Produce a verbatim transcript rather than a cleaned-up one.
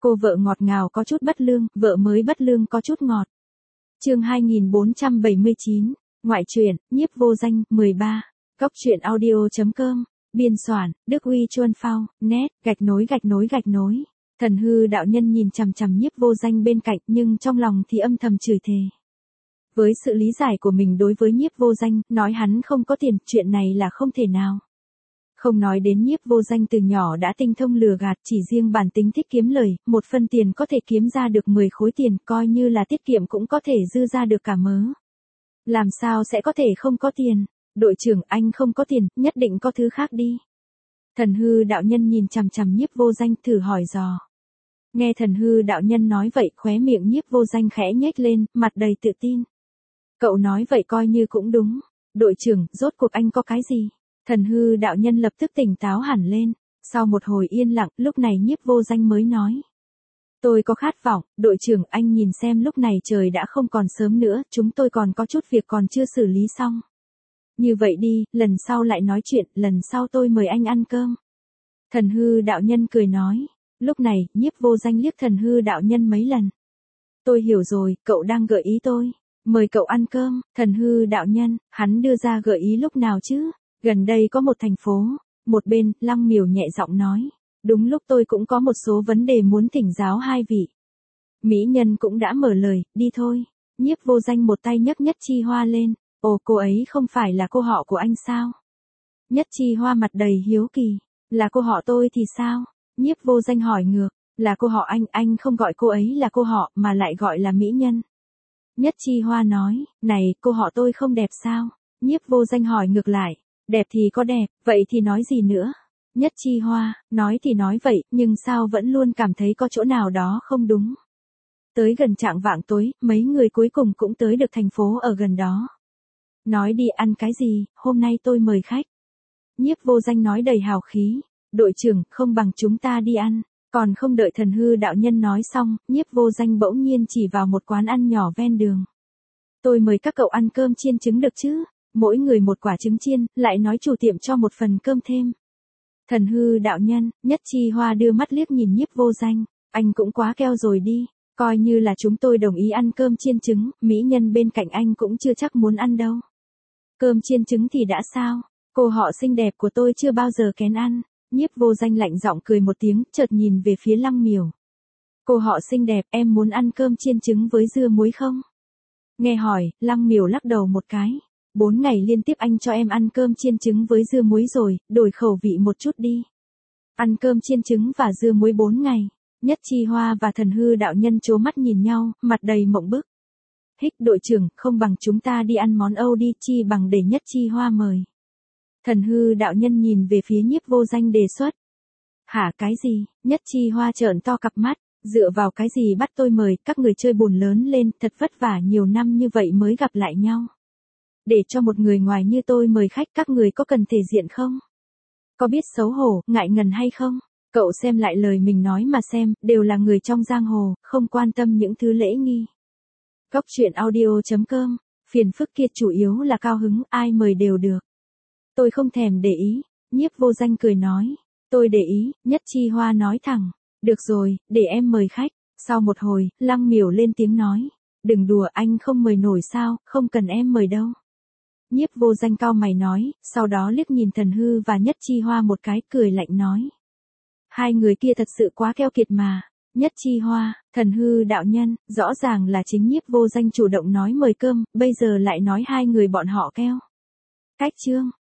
Cô vợ ngọt ngào có chút bất lương, vợ mới bất lương có chút ngọt. Chương hai nghìn bốn trăm bảy mươi chín, ngoại truyện, nhiếp vô danh, mười ba. Cóc truyện audio chấm com, biên soạn, Đức Huy Chuân Phao, net, gạch nối gạch nối gạch nối. Thần hư đạo nhân nhìn chằm chằm nhiếp vô danh bên cạnh nhưng trong lòng thì âm thầm chửi thề. Với sự lý giải của mình đối với nhiếp vô danh, nói hắn không có tiền, chuyện này là không thể nào. Không nói đến nhiếp vô danh từ nhỏ đã tinh thông lừa gạt, chỉ riêng bản tính thích kiếm lời, một phân tiền có thể kiếm ra được mười khối tiền, coi như là tiết kiệm cũng có thể dư ra được cả mớ. Làm sao sẽ có thể không có tiền? Đội trưởng, anh không có tiền, nhất định có thứ khác đi. Thần hư đạo nhân nhìn chằm chằm nhiếp vô danh thử hỏi dò. Nghe thần hư đạo nhân nói vậy, khóe miệng nhiếp vô danh khẽ nhếch lên, mặt đầy tự tin. Cậu nói vậy coi như cũng đúng. Đội trưởng, rốt cuộc anh có cái gì? Thần hư đạo nhân lập tức tỉnh táo hẳn lên. Sau một hồi yên lặng, lúc này nhiếp vô danh mới nói. Tôi có khát vọng, đội trưởng, anh nhìn xem lúc này trời đã không còn sớm nữa, chúng tôi còn có chút việc còn chưa xử lý xong. Như vậy đi, lần sau lại nói chuyện, lần sau tôi mời anh ăn cơm. Thần hư đạo nhân cười nói. Lúc này, nhiếp vô danh liếc thần hư đạo nhân mấy lần. Tôi hiểu rồi, cậu đang gợi ý tôi. Mời cậu ăn cơm, thần hư đạo nhân, hắn đưa ra gợi ý lúc nào chứ? Gần đây có một thành phố. Một bên, Lăng Miểu nhẹ giọng nói. Đúng lúc tôi cũng có một số vấn đề muốn thỉnh giáo hai vị. Mỹ nhân cũng đã mở lời, đi thôi. Nhiếp vô danh một tay nhấc Nhất Chi Hoa lên. Ồ, cô ấy không phải là cô họ của anh sao? Nhất Chi Hoa mặt đầy hiếu kỳ. Là cô họ tôi thì sao? Nhiếp vô danh hỏi ngược. Là cô họ anh, anh không gọi cô ấy là cô họ mà lại gọi là mỹ nhân. Nhất Chi Hoa nói, này, cô họ tôi không đẹp sao? Nhiếp vô danh hỏi ngược lại. Đẹp thì có đẹp, vậy thì nói gì nữa? Nhất Chi Hoa, nói thì nói vậy, nhưng sao vẫn luôn cảm thấy có chỗ nào đó không đúng. Tới gần chạng vạng tối, mấy người cuối cùng cũng tới được thành phố ở gần đó. Nói đi ăn cái gì, hôm nay tôi mời khách. Nhiếp vô danh nói đầy hào khí. Đội trưởng, không bằng chúng ta đi ăn. Còn không đợi thần hư đạo nhân nói xong, nhiếp vô danh bỗng nhiên chỉ vào một quán ăn nhỏ ven đường. Tôi mời các cậu ăn cơm chiên trứng được chứ? Mỗi người một quả trứng chiên, lại nói chủ tiệm cho một phần cơm thêm. Thần hư đạo nhân, Nhất Chi Hoa đưa mắt liếc nhìn nhiếp vô danh. Anh cũng quá keo rồi đi. Coi như là chúng tôi đồng ý ăn cơm chiên trứng, mỹ nhân bên cạnh anh cũng chưa chắc muốn ăn đâu. Cơm chiên trứng thì đã sao? Cô họ xinh đẹp của tôi chưa bao giờ kén ăn. Nhiếp vô danh lạnh giọng cười một tiếng, chợt nhìn về phía Lăng Miểu. Cô họ xinh đẹp, em muốn ăn cơm chiên trứng với dưa muối không? Nghe hỏi, Lăng Miểu lắc đầu một cái. Bốn ngày liên tiếp anh cho em ăn cơm chiên trứng với dưa muối rồi, đổi khẩu vị một chút đi. Ăn cơm chiên trứng và dưa muối bốn ngày. Nhất Chi Hoa và thần hư đạo nhân trố mắt nhìn nhau, mặt đầy mộng bức. Hích, đội trưởng, không bằng chúng ta đi ăn món Âu đi, chi bằng để Nhất Chi Hoa mời. Thần hư đạo nhân nhìn về phía nhiếp vô danh đề xuất. Hả, cái gì? Nhất Chi Hoa trợn to cặp mắt. Dựa vào cái gì bắt tôi mời, các người chơi buồn lớn lên, thật vất vả nhiều năm như vậy mới gặp lại nhau. Để cho một người ngoài như tôi mời khách, các người có cần thể diện không? Có biết xấu hổ, ngại ngần hay không? Cậu xem lại lời mình nói mà xem, đều là người trong giang hồ, không quan tâm những thứ lễ nghi. Cóc truyện audio chấm com, phiền phức kia chủ yếu là cao hứng, ai mời đều được. Tôi không thèm để ý, nhiếp vô danh cười nói. Tôi để ý, Nhất Chi Hoa nói thẳng. Được rồi, để em mời khách. Sau một hồi, Lăng Miểu lên tiếng nói. Đừng đùa, anh không mời nổi sao, không cần em mời đâu. Nhiếp vô danh cau mày nói, sau đó liếc nhìn thần hư và Nhất Chi Hoa một cái, cười lạnh nói. Hai người kia thật sự quá keo kiệt mà. Nhất Chi Hoa, thần hư đạo nhân, rõ ràng là chính nhiếp vô danh chủ động nói mời cơm, bây giờ lại nói hai người bọn họ keo. Cách chương.